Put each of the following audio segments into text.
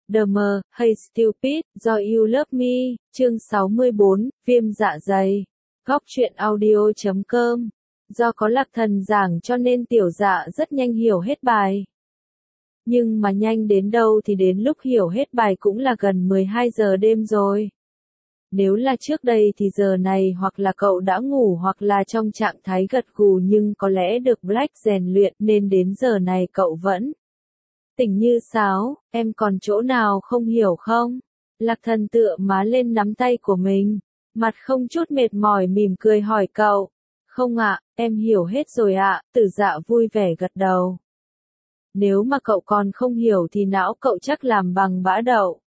The Mờ, Hey Stupid, Do You Love Me, chương 64, viêm dạ dày. Góc truyện audio.com. Do có Lạc Thần giảng cho nên tiểu dạ rất nhanh hiểu hết bài. Nhưng mà nhanh đến đâu thì đến lúc hiểu hết bài cũng là gần 12 giờ đêm rồi. Nếu là trước đây thì giờ này hoặc là cậu đã ngủ hoặc là trong trạng thái gật gù, nhưng có lẽ được Black rèn luyện nên đến giờ này cậu vẫn tỉnh như sáo. Em còn chỗ nào không hiểu không? Lạc Thần tựa má lên nắm tay của mình, mặt không chút mệt mỏi mỉm cười hỏi cậu. Không ạ, em hiểu hết rồi ạ, Tử Dạ vui vẻ gật đầu. Nếu mà cậu còn không hiểu thì não cậu chắc làm bằng bã đậu.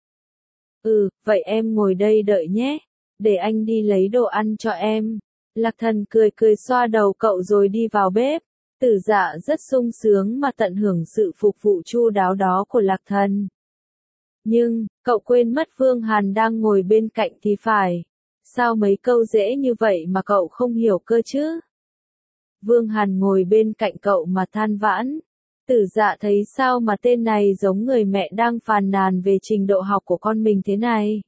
Vậy em ngồi đây đợi nhé, để anh đi lấy đồ ăn cho em. Lạc Thần cười cười xoa đầu cậu rồi đi vào bếp. Tử Dạ rất sung sướng mà tận hưởng sự phục vụ chu đáo đó của Lạc Thần. Nhưng, cậu quên mất Vương Hàn đang ngồi bên cạnh thì phải. Sao mấy câu dễ như vậy mà cậu không hiểu cơ chứ? Vương Hàn ngồi bên cạnh cậu mà than vãn. Tử Dạ thấy sao mà tên này giống người mẹ đang phàn nàn về trình độ học của con mình thế này.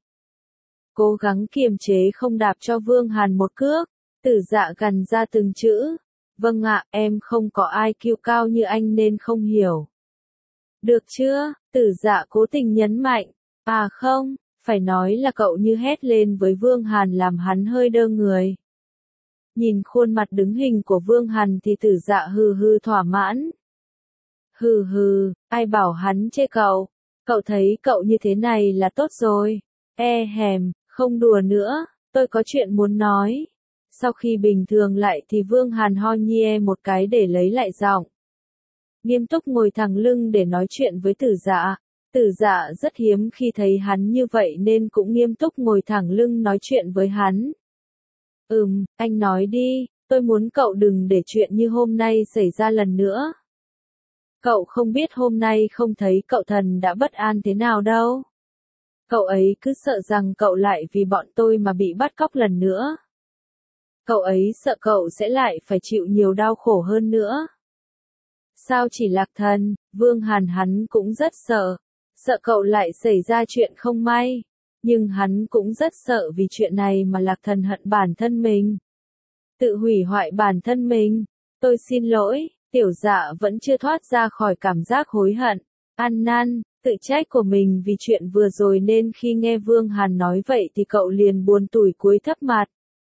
Cố gắng kiềm chế không đạp cho Vương Hàn một cước. Tử Dạ gằn ra từng chữ. Vâng ạ, em không có IQ cao như anh nên không hiểu. Được chưa? Tử Dạ cố tình nhấn mạnh. À không, phải nói là cậu như hét lên với Vương Hàn làm hắn hơi đơ người. Nhìn khuôn mặt đứng hình của Vương Hàn thì Tử Dạ hừ hừ thỏa mãn. Hừ hừ, ai bảo hắn chê cậu? Cậu thấy cậu như thế này là tốt rồi. Không đùa nữa, tôi có chuyện muốn nói. Sau khi bình thường lại thì Vương Hàn ho nhie một cái để lấy lại giọng. Nghiêm túc ngồi thẳng lưng để nói chuyện với Tử Dạ. Tử Dạ rất hiếm khi thấy hắn như vậy nên cũng nghiêm túc ngồi thẳng lưng nói chuyện với hắn. Anh nói đi, tôi muốn cậu đừng để chuyện như hôm nay xảy ra lần nữa. Cậu không biết hôm nay không thấy cậu Thần đã bất an thế nào đâu. Cậu ấy cứ sợ rằng cậu lại vì bọn tôi mà bị bắt cóc lần nữa. Cậu ấy sợ cậu sẽ lại phải chịu nhiều đau khổ hơn nữa. Sao chỉ Lạc Thần, Vương Hàn hắn cũng rất sợ. Sợ cậu lại xảy ra chuyện không may. Nhưng hắn cũng rất sợ vì chuyện này mà Lạc Thần hận bản thân mình. Tự hủy hoại bản thân mình. Tôi xin lỗi, tiểu dạ vẫn chưa thoát ra khỏi cảm giác hối hận, ăn năn, tự trách của mình vì chuyện vừa rồi nên khi nghe Vương Hàn nói vậy thì cậu liền buồn tủi cúi thấp mặt.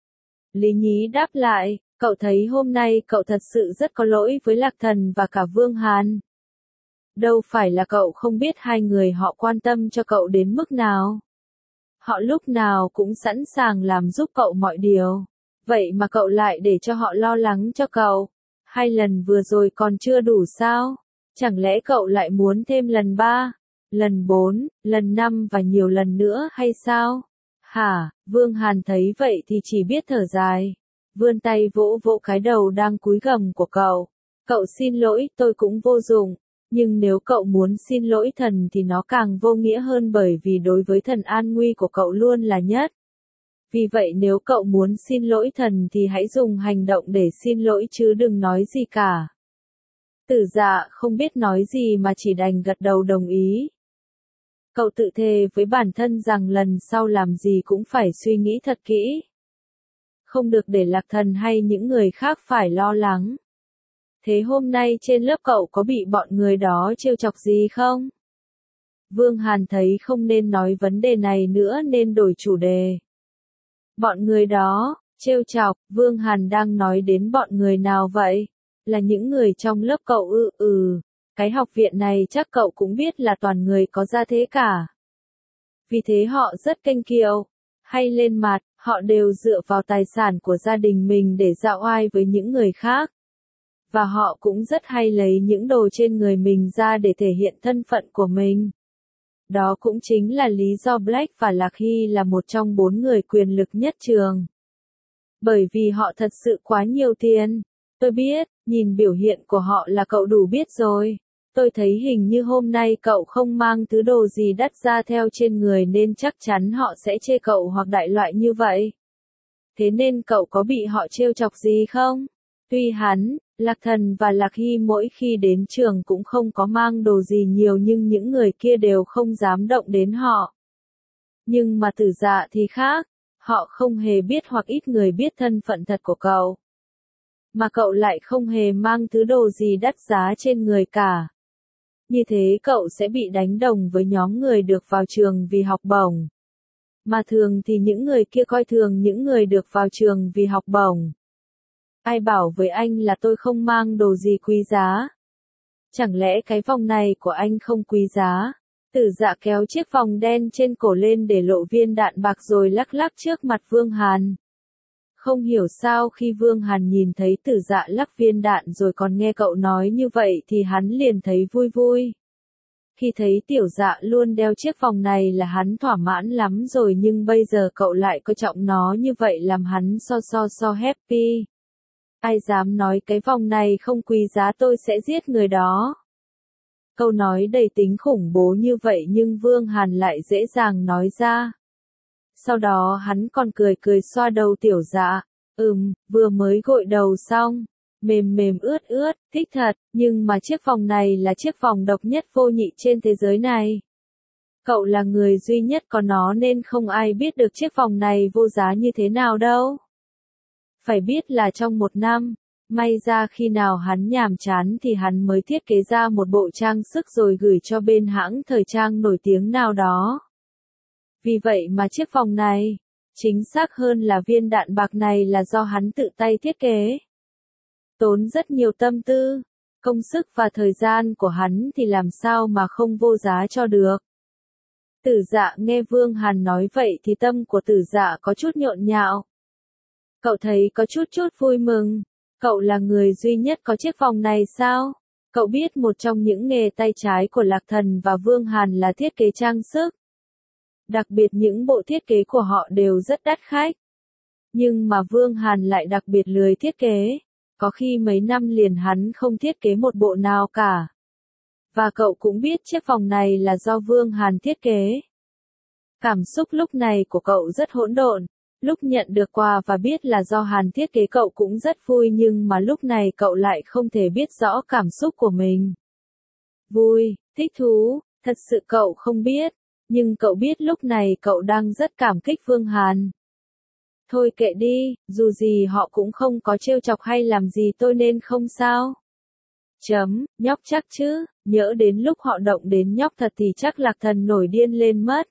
Lý Nhí đáp lại, cậu thấy hôm nay cậu thật sự rất có lỗi với Lạc Thần và cả Vương Hàn. Đâu phải là cậu không biết hai người họ quan tâm cho cậu đến mức nào. Họ lúc nào cũng sẵn sàng làm giúp cậu mọi điều. Vậy mà cậu lại để cho họ lo lắng cho cậu. 2 lần vừa rồi còn chưa đủ sao? Chẳng lẽ cậu lại muốn thêm lần 3, lần 4, lần 5 và nhiều lần nữa hay sao? Hả? Vương Hàn thấy vậy thì chỉ biết thở dài. Vươn tay vỗ vỗ cái đầu đang cúi gằm của cậu. Cậu xin lỗi, tôi cũng vô dụng. Nhưng nếu cậu muốn xin lỗi thần thì nó càng vô nghĩa hơn, bởi vì đối với thần an nguy của cậu luôn là nhất. Vì vậy nếu cậu muốn xin lỗi thần thì hãy dùng hành động để xin lỗi chứ đừng nói gì cả. Tử Dạ không biết nói gì mà chỉ đành gật đầu đồng ý. Cậu tự thề với bản thân rằng lần sau làm gì cũng phải suy nghĩ thật kỹ. Không được để Lạc Thần hay những người khác phải lo lắng. Thế hôm nay trên lớp cậu có bị bọn người đó trêu chọc gì không? Vương Hàn thấy không nên nói vấn đề này nữa nên đổi chủ đề. Bọn người đó, trêu chọc, Vương Hàn đang nói đến bọn người nào vậy? Là những người trong lớp cậu cái học viện này chắc cậu cũng biết là toàn người có gia thế cả. Vì thế họ rất kênh kiệu, hay lên mặt, họ đều dựa vào tài sản của gia đình mình để dạo oai với những người khác. Và họ cũng rất hay lấy những đồ trên người mình ra để thể hiện thân phận của mình. Đó cũng chính là lý do Black và Lạc Hy là một trong 4 người quyền lực nhất trường. Bởi vì họ thật sự quá nhiều tiền. Tôi biết, nhìn biểu hiện của họ là cậu đủ biết rồi. Tôi thấy hình như hôm nay cậu không mang thứ đồ gì đắt ra theo trên người nên chắc chắn họ sẽ chê cậu hoặc đại loại như vậy. Thế nên cậu có bị họ trêu chọc gì không? Tuy hắn, Lạc Thần và Lạc Hy mỗi khi đến trường cũng không có mang đồ gì nhiều nhưng những người kia đều không dám động đến họ. Nhưng mà Tử Dạ thì khác, họ không hề biết hoặc ít người biết thân phận thật của cậu. Mà cậu lại không hề mang thứ đồ gì đắt giá trên người cả. Như thế cậu sẽ bị đánh đồng với nhóm người được vào trường vì học bổng. Mà thường thì những người kia coi thường những người được vào trường vì học bổng. Ai bảo với anh là tôi không mang đồ gì quý giá? Chẳng lẽ cái vòng này của anh không quý giá? Tử Dạ kéo chiếc vòng đen trên cổ lên để lộ viên đạn bạc rồi lắc lắc trước mặt Vương Hàn. Không hiểu sao khi Vương Hàn nhìn thấy Tử Dạ lắc viên đạn rồi còn nghe cậu nói như vậy thì hắn liền thấy vui vui. Khi thấy Tiểu Dạ luôn đeo chiếc vòng này là hắn thỏa mãn lắm rồi nhưng bây giờ cậu lại coi trọng nó như vậy làm hắn so happy. Ai dám nói cái vòng này không quý giá tôi sẽ giết người đó. Câu nói đầy tính khủng bố như vậy nhưng Vương Hàn lại dễ dàng nói ra. Sau đó hắn còn cười cười xoa đầu Tiểu Dạ. Vừa mới gội đầu xong. Mềm mềm ướt ướt, thích thật, nhưng mà chiếc vòng này là chiếc vòng độc nhất vô nhị trên thế giới này. Cậu là người duy nhất có nó nên không ai biết được chiếc vòng này vô giá như thế nào đâu. Phải biết là trong một năm, may ra khi nào hắn nhàm chán thì hắn mới thiết kế ra một bộ trang sức rồi gửi cho bên hãng thời trang nổi tiếng nào đó. Vì vậy mà chiếc vòng này, chính xác hơn là viên đạn bạc này là do hắn tự tay thiết kế. Tốn rất nhiều tâm tư, công sức và thời gian của hắn thì làm sao mà không vô giá cho được. Tử Dạ nghe Vương Hàn nói vậy thì tâm của Tử Dạ có chút nhộn nhạo. Cậu thấy có chút vui mừng. Cậu là người duy nhất có chiếc vòng này sao? Cậu biết một trong những nghề tay trái của Lạc Thần và Vương Hàn là thiết kế trang sức. Đặc biệt những bộ thiết kế của họ đều rất đắt khách. Nhưng mà Vương Hàn lại đặc biệt lười thiết kế. Có khi mấy năm liền hắn không thiết kế một bộ nào cả. Và cậu cũng biết chiếc vòng này là do Vương Hàn thiết kế. Cảm xúc lúc này của cậu rất hỗn độn. Lúc nhận được quà và biết là do Hàn thiết kế cậu cũng rất vui nhưng mà lúc này cậu lại không thể biết rõ cảm xúc của mình. Vui, thích thú, thật sự cậu không biết. Nhưng cậu biết lúc này cậu đang rất cảm kích Vương Hàn. Thôi kệ đi, dù gì họ cũng không có trêu chọc hay làm gì tôi nên không sao. Nhóc chắc chứ, nhỡ đến lúc họ động đến nhóc thật thì chắc Lạc Thần nổi điên lên mất.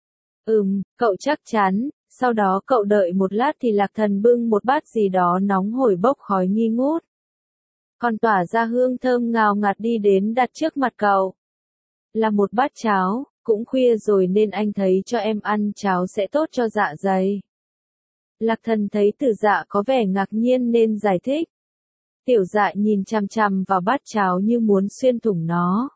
Cậu chắc chắn, sau đó cậu đợi một lát thì Lạc Thần bưng một bát gì đó nóng hổi bốc khói nghi ngút. Còn tỏa ra hương thơm ngào ngạt đi đến đặt trước mặt cậu. Là một bát cháo, cũng khuya rồi nên anh thấy cho em ăn cháo sẽ tốt cho dạ dày. Lạc Thần thấy Tử Dạ có vẻ ngạc nhiên nên giải thích. Tiểu Dạ nhìn chằm chằm vào bát cháo như muốn xuyên thủng nó.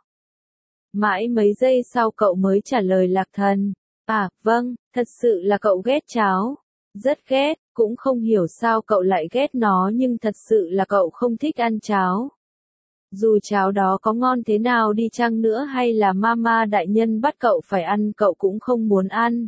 Mãi mấy giây sau cậu mới trả lời Lạc Thần. À, vâng, thật sự là cậu ghét cháo. Rất ghét, cũng không hiểu sao cậu lại ghét nó nhưng thật sự là cậu không thích ăn cháo. Dù cháo đó có ngon thế nào đi chăng nữa hay là mama đại nhân bắt cậu phải ăn cậu cũng không muốn ăn.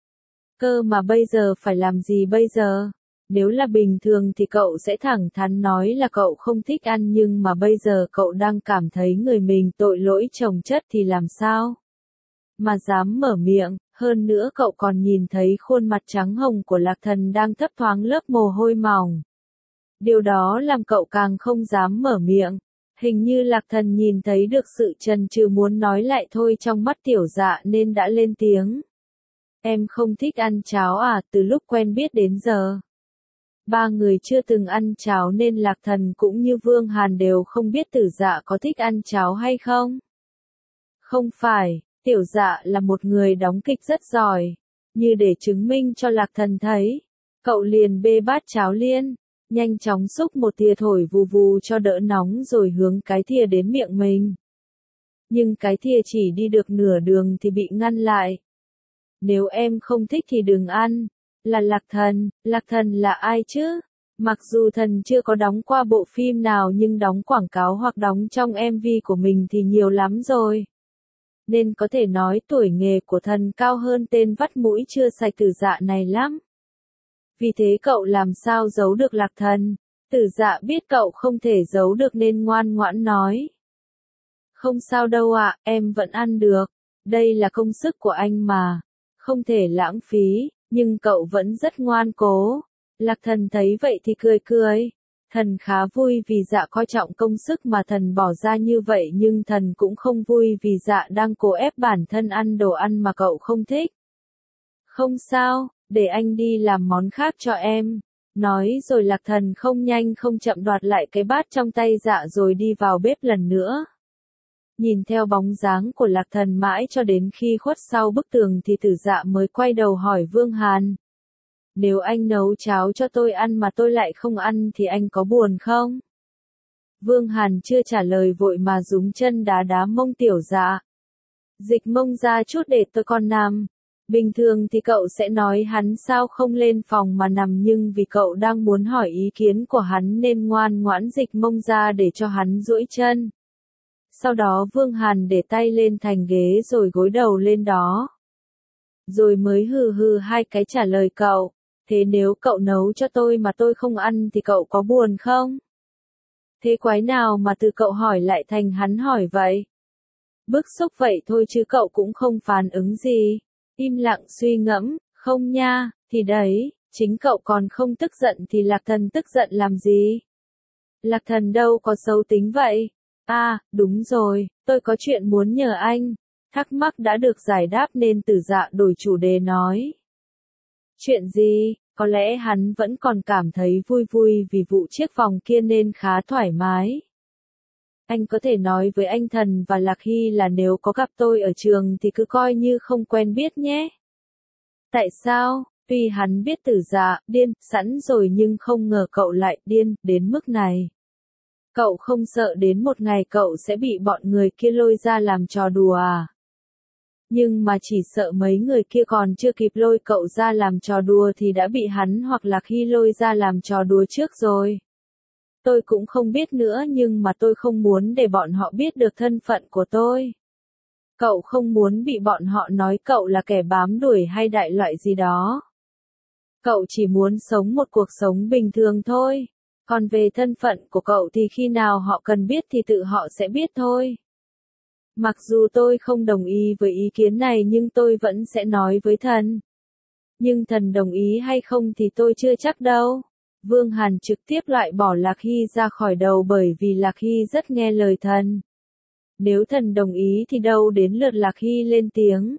Cơ mà bây giờ phải làm gì bây giờ? Nếu là bình thường thì cậu sẽ thẳng thắn nói là cậu không thích ăn nhưng mà bây giờ cậu đang cảm thấy người mình tội lỗi chồng chất thì làm sao? Mà dám mở miệng, hơn nữa cậu còn nhìn thấy khuôn mặt trắng hồng của Lạc Thần đang thấp thoáng lớp mồ hôi mỏng. Điều đó làm cậu càng không dám mở miệng. Hình như Lạc Thần nhìn thấy được sự chần chừ muốn nói lại thôi trong mắt Tiểu Dạ nên đã lên tiếng. Em không thích ăn cháo à, từ lúc quen biết đến giờ. Ba người chưa từng ăn cháo nên Lạc Thần cũng như Vương Hàn đều không biết Tử Dạ có thích ăn cháo hay không. Không phải, Tiểu Dạ là một người đóng kịch rất giỏi. Như để chứng minh cho Lạc Thần thấy, cậu liền bê bát cháo liên, nhanh chóng xúc một thìa thổi vù vù cho đỡ nóng rồi hướng cái thìa đến miệng mình. Nhưng cái thìa chỉ đi được nửa đường thì bị ngăn lại. Nếu em không thích thì đừng ăn. Là Lạc Thần là ai chứ? Mặc dù thần chưa có đóng qua bộ phim nào nhưng đóng quảng cáo hoặc đóng trong MV của mình thì nhiều lắm rồi. Nên có thể nói tuổi nghề của thần cao hơn tên vắt mũi chưa sạch Tử Dạ này lắm. Vì thế cậu làm sao giấu được Lạc Thần. Tử Dạ biết cậu không thể giấu được nên ngoan ngoãn nói. Không sao đâu ạ, em vẫn ăn được. Đây là công sức của anh mà. Không thể lãng phí, nhưng cậu vẫn rất ngoan cố. Lạc Thần thấy vậy thì cười cười. Thần khá vui vì Dạ coi trọng công sức mà thần bỏ ra như vậy, nhưng thần cũng không vui vì Dạ đang cố ép bản thân ăn đồ ăn mà cậu không thích. Không sao, để anh đi làm món khác cho em. Nói rồi Lạc Thần không nhanh không chậm đoạt lại cái bát trong tay Dạ rồi đi vào bếp lần nữa. Nhìn theo bóng dáng của Lạc Thần mãi cho đến khi khuất sau bức tường thì Tử Dạ mới quay đầu hỏi Vương Hàn. Nếu anh nấu cháo cho tôi ăn mà tôi lại không ăn thì anh có buồn không? Vương Hàn chưa trả lời vội mà giúng chân đá đá mông Tiểu Dạ. Dịch mông ra chút để tôi còn nằm. Bình thường thì cậu sẽ nói hắn sao không lên phòng mà nằm, nhưng vì cậu đang muốn hỏi ý kiến của hắn nên ngoan ngoãn dịch mông ra để cho hắn duỗi chân. Sau đó Vương Hàn để tay lên thành ghế rồi gối đầu lên đó. Rồi mới hừ hừ hai cái trả lời cậu. Thế nếu cậu nấu cho tôi mà tôi không ăn thì cậu có buồn không? Thế quái nào mà từ cậu hỏi lại thành hắn hỏi vậy? Bức xúc vậy thôi chứ cậu cũng không phản ứng gì. Im lặng suy ngẫm, không nha, thì đấy, chính cậu còn không tức giận thì Lạc Thần tức giận làm gì? Lạc Thần đâu có xấu tính vậy. À, đúng rồi, tôi có chuyện muốn nhờ anh. Thắc mắc đã được giải đáp nên Tử Dạ đổi chủ đề nói. Chuyện gì? Có lẽ hắn vẫn còn cảm thấy vui vui vì vụ chiếc vòng kia nên khá thoải mái. Anh có thể nói với anh Thần và Lạc Hy là nếu có gặp tôi ở trường thì cứ coi như không quen biết nhé. Tại sao? Tuy hắn biết Tử Dạ điên sẵn rồi nhưng không ngờ cậu lại điên đến mức này. Cậu không sợ đến một ngày cậu sẽ bị bọn người kia lôi ra làm trò đùa à? Nhưng mà chỉ sợ mấy người kia còn chưa kịp lôi cậu ra làm trò đùa thì đã bị hắn hoặc Lạc Hy lôi ra làm trò đùa trước rồi. Tôi cũng không biết nữa, nhưng mà tôi không muốn để bọn họ biết được thân phận của tôi. Cậu không muốn bị bọn họ nói cậu là kẻ bám đuổi hay đại loại gì đó. Cậu chỉ muốn sống một cuộc sống bình thường thôi. Còn về thân phận của cậu thì khi nào họ cần biết thì tự họ sẽ biết thôi. Mặc dù tôi không đồng ý với ý kiến này nhưng tôi vẫn sẽ nói với thần. Nhưng thần đồng ý hay không thì tôi chưa chắc đâu. Vương Hàn trực tiếp loại bỏ Lạc Hy ra khỏi đầu bởi vì Lạc Hy rất nghe lời thần. Nếu thần đồng ý thì đâu đến lượt Lạc Hy lên tiếng.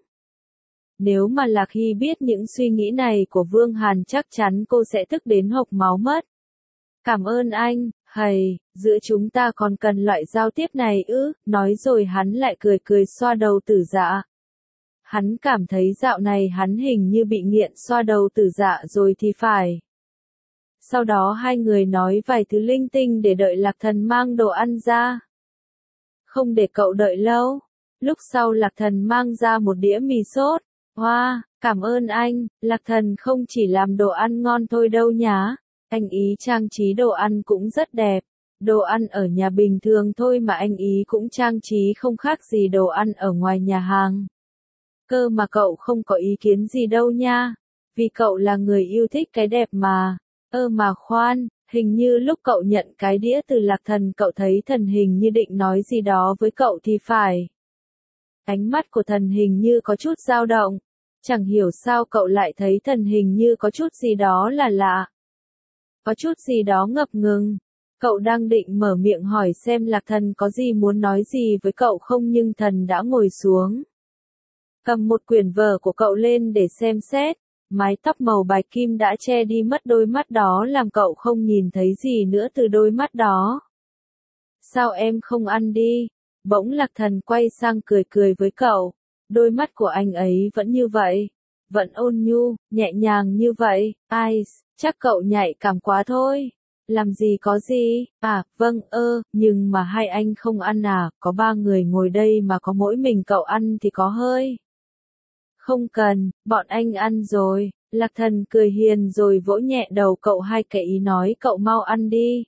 Nếu mà Lạc Hy biết những suy nghĩ này của Vương Hàn chắc chắn cô sẽ tức đến hộc máu mất. Cảm ơn anh, hầy, giữa chúng ta còn cần loại giao tiếp này ư, nói rồi hắn lại cười cười xoa đầu Tử Dạ. Hắn cảm thấy dạo này hắn hình như bị nghiện xoa đầu Tử Dạ rồi thì phải. Sau đó hai người nói vài thứ linh tinh để đợi Lạc Thần mang đồ ăn ra. Không để cậu đợi lâu. Lúc sau Lạc Thần mang ra một đĩa mì sốt. Wow, cảm ơn anh, Lạc Thần không chỉ làm đồ ăn ngon thôi đâu nhá. Anh ý trang trí đồ ăn cũng rất đẹp. Đồ ăn ở nhà bình thường thôi mà anh ý cũng trang trí không khác gì đồ ăn ở ngoài nhà hàng. Cơ mà cậu không có ý kiến gì đâu nha. Vì cậu là người yêu thích cái đẹp mà. Mà khoan, hình như lúc cậu nhận cái đĩa từ Lạc Thần cậu thấy thần hình như định nói gì đó với cậu thì phải. Ánh mắt của thần hình như có chút dao động. Chẳng hiểu sao cậu lại thấy thần hình như có chút gì đó là lạ. Có chút gì đó ngập ngừng. Cậu đang định mở miệng hỏi xem Lạc Thần có gì muốn nói gì với cậu không nhưng thần đã ngồi xuống. Cầm một quyển vở của cậu lên để xem xét. Mái tóc màu bạch kim đã che đi mất đôi mắt đó làm cậu không nhìn thấy gì nữa từ đôi mắt đó. Sao em không ăn đi? Bỗng Lạc Thần quay sang cười cười với cậu. Đôi mắt của anh ấy vẫn như vậy. Vẫn ôn nhu, nhẹ nhàng như vậy. Ai, chắc cậu nhạy cảm quá thôi. Làm gì có gì, vâng nhưng mà hai anh không ăn à, có ba người ngồi đây mà có mỗi mình cậu ăn thì có hơi. Không cần, bọn anh ăn rồi. Lạc Thần cười hiền rồi vỗ nhẹ đầu cậu hai cái ý nói cậu mau ăn đi.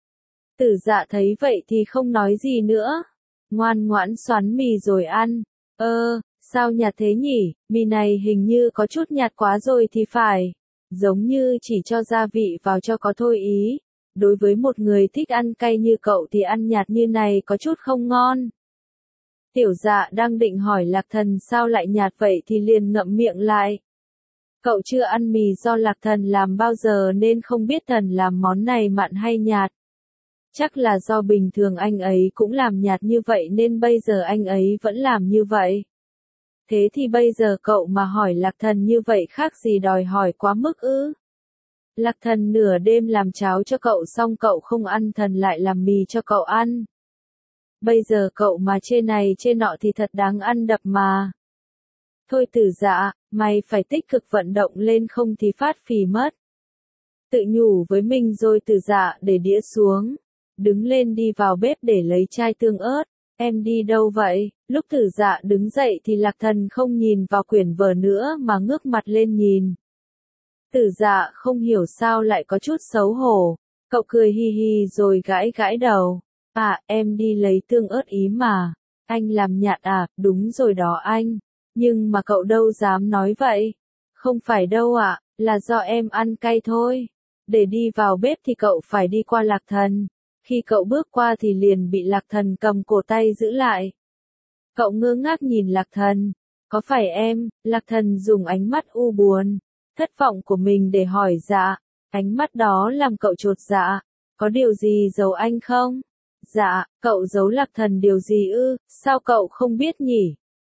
Tử Dạ thấy vậy thì không nói gì nữa. Ngoan ngoãn xoắn mì rồi ăn. Sao nhạt thế nhỉ, mì này hình như có chút nhạt quá rồi thì phải. Giống như chỉ cho gia vị vào cho có thôi ý. đối với một người thích ăn cay như cậu thì ăn nhạt như này có chút không ngon. Tiểu Dạ đang định hỏi Lạc Thần sao lại nhạt vậy thì liền ngậm miệng lại. Cậu chưa ăn mì do Lạc Thần làm bao giờ nên không biết Thần làm món này mặn hay nhạt. Chắc là do bình thường anh ấy cũng làm nhạt như vậy nên bây giờ anh ấy vẫn làm như vậy. Thế thì bây giờ cậu mà hỏi Lạc Thần như vậy khác gì đòi hỏi quá mức ư? Lạc Thần nửa đêm làm cháo cho cậu xong cậu không ăn, Thần lại làm mì cho cậu ăn. Bây giờ cậu mà chê này chê nọ thì thật đáng ăn đập mà. Thôi Tử Dạ, mày phải tích cực vận động lên không thì phát phì mất. Tự nhủ với mình rồi Tử Dạ để đĩa xuống. Đứng lên đi vào bếp để lấy chai tương ớt. Em đi đâu vậy? Lúc Tử Dạ đứng dậy thì Lạc Thần không nhìn vào quyển vở nữa mà ngước mặt lên nhìn. Tử Dạ không hiểu sao lại có chút xấu hổ. Cậu cười hi hi rồi gãi gãi đầu. À, em đi lấy tương ớt ý mà. Anh làm nhạt à, đúng rồi đó anh. Nhưng mà cậu đâu dám nói vậy. Không phải đâu ạ, là do em ăn cay thôi. Để đi vào bếp thì cậu phải đi qua Lạc Thần. Khi cậu bước qua thì liền bị Lạc Thần cầm cổ tay giữ lại. Cậu ngơ ngác nhìn Lạc Thần. Có phải em? Lạc Thần dùng ánh mắt u buồn, thất vọng của mình để hỏi dạ. Ánh mắt đó làm cậu chột dạ. Có điều gì giấu anh không? Dạ, cậu giấu Lạc Thần điều gì ư? Sao cậu không biết nhỉ?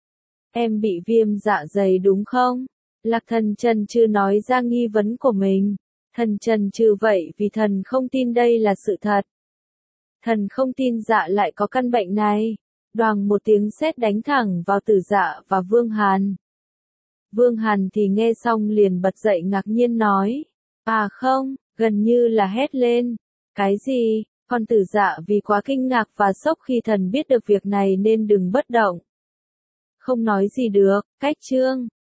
Em bị viêm dạ dày đúng không? Lạc Thần chần chừ nói ra nghi vấn của mình. Thần chần chừ vậy vì thần không tin đây là sự thật. Thần không tin dạ lại có căn bệnh này. Đoàng một tiếng sét đánh thẳng vào Tử Dạ và Vương Hàn. Vương Hàn thì nghe xong liền bật dậy ngạc nhiên nói. À không, gần như là hét lên. Cái gì? Còn Tử Dạ vì quá kinh ngạc và sốc khi thần biết được việc này nên đừng bất động. Không nói gì được, cách chương.